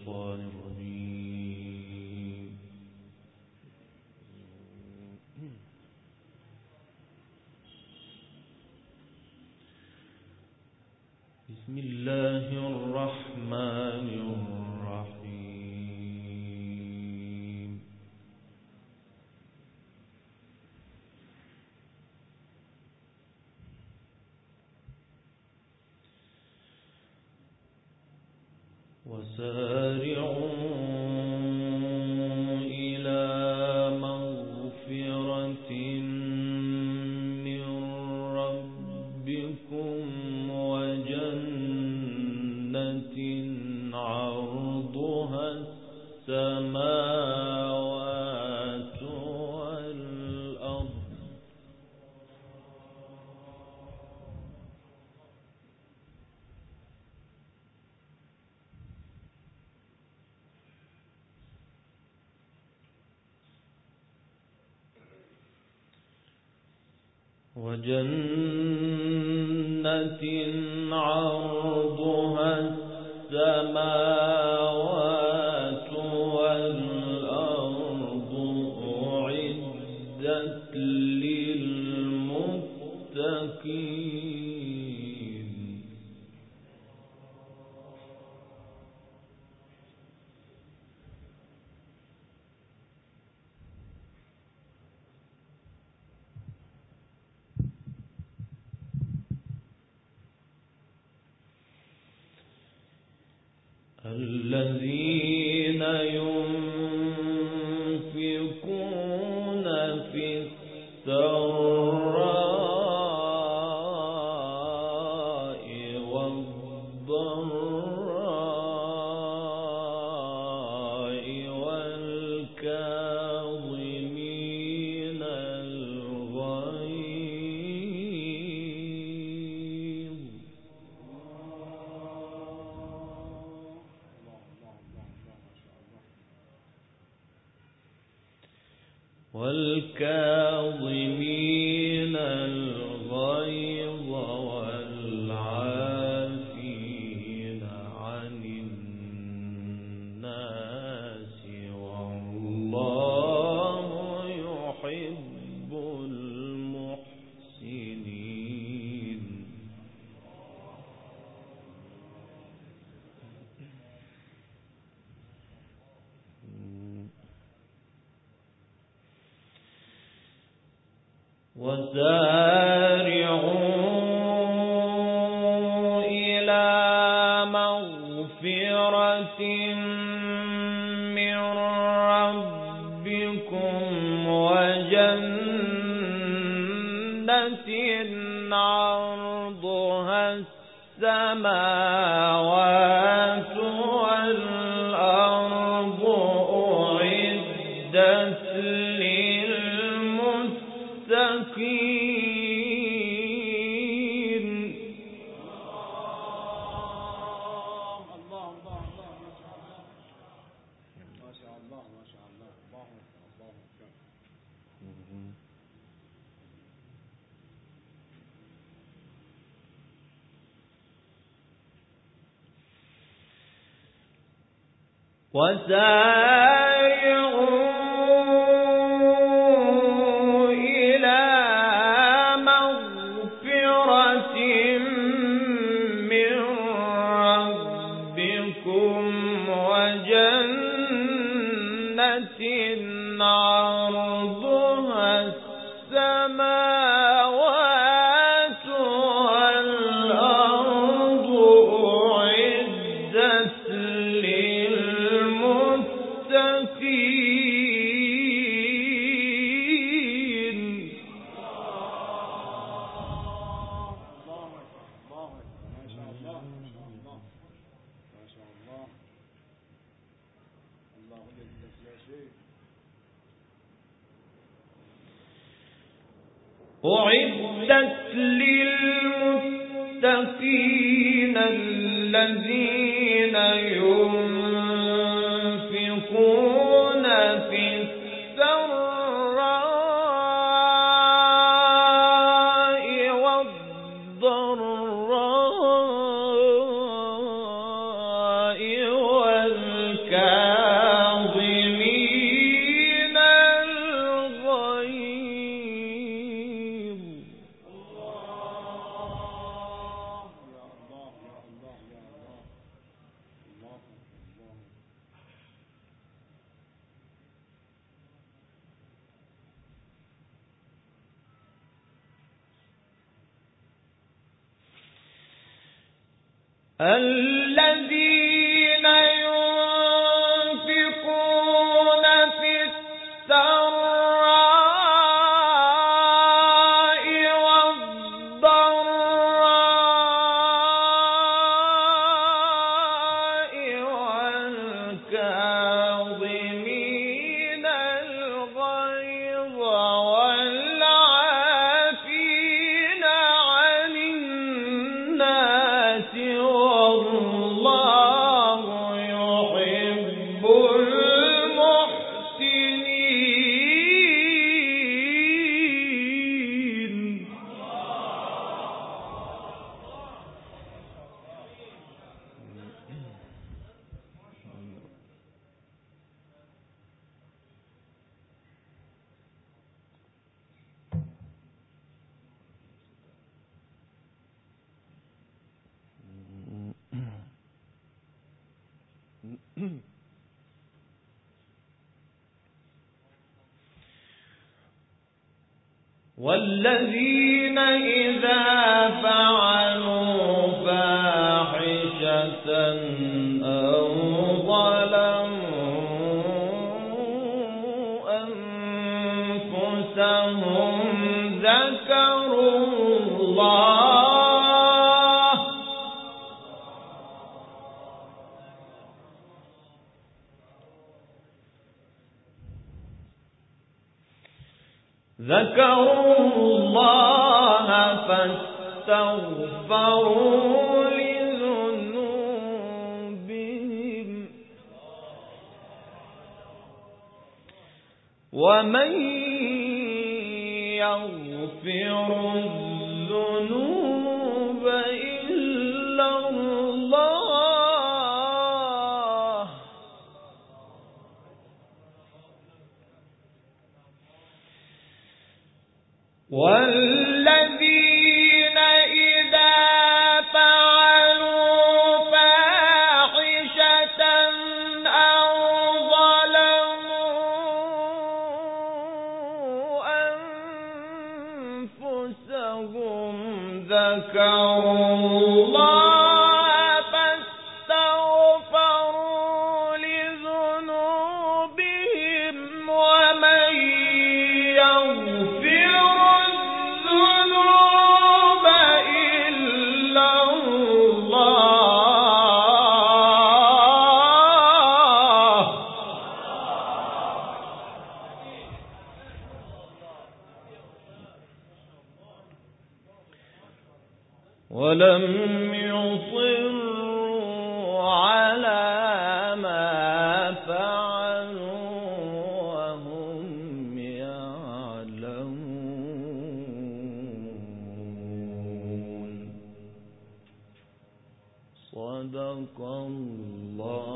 الشيطان الرجيم. بسم الله الرحمن الرحيم. وسارعوا إلى مغفرة من ربكم وجنة عرضها السماوات والأرض وجنة عرضها السماوات والأرض أعدت للمتقين. الذين ينفقون في السراء والضراء والكاظمين الغيظ والعافين عن الناس والله يحب المحسنين. وسارعوا إلى مغفرة من ربكم وجنة عرضها السماوات والأرض أعدت للمتقين. ما شاء الله ما شاء الله. الله أكبر. وسارعوا إلى مغفرة من ربكم وجنة عرضها السماوات والأرض أعدت للمتقين. ما شاء الله ما شاء الله ما شاء الله. الله يجزاك يا شيخ. أعدت للمتقين الذين ينفقون في السراء والضراء والكاظمين الذين ينفقون في السراء والضراء والكاظمين الغيظ والعافين عن الناس والله يحب المحسنين. والذين إذا فعلوا فاحشة أو ظلموا أنفسهم ذكروا الله فاستغفروا لذنوبهم ومن يغفر الذنوب إلا الله والذين إذا فعلوا فاحشة أو ظلموا أنفسهم ذكروا الله فاستغفروا لذنوبهم ومن يغفر الذنوب إلا الله ولم يصروا على ما فعلوا وهم يعلمون. صدق الله